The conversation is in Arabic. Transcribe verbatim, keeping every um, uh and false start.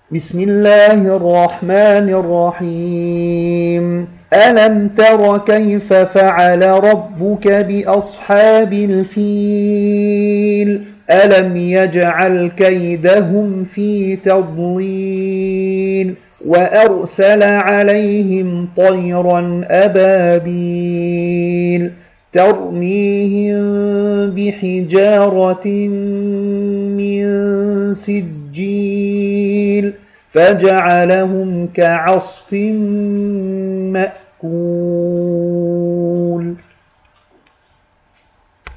بسم الله الرحمن الرحيم. ألم تر كيف فعل ربك بأصحاب الفيل؟ ألم يجعل كيدهم في تضليل وأرسل عليهم طيرا أبابيل ترميهم بحجارة من سجيل فجعلهم كعصف مأكول.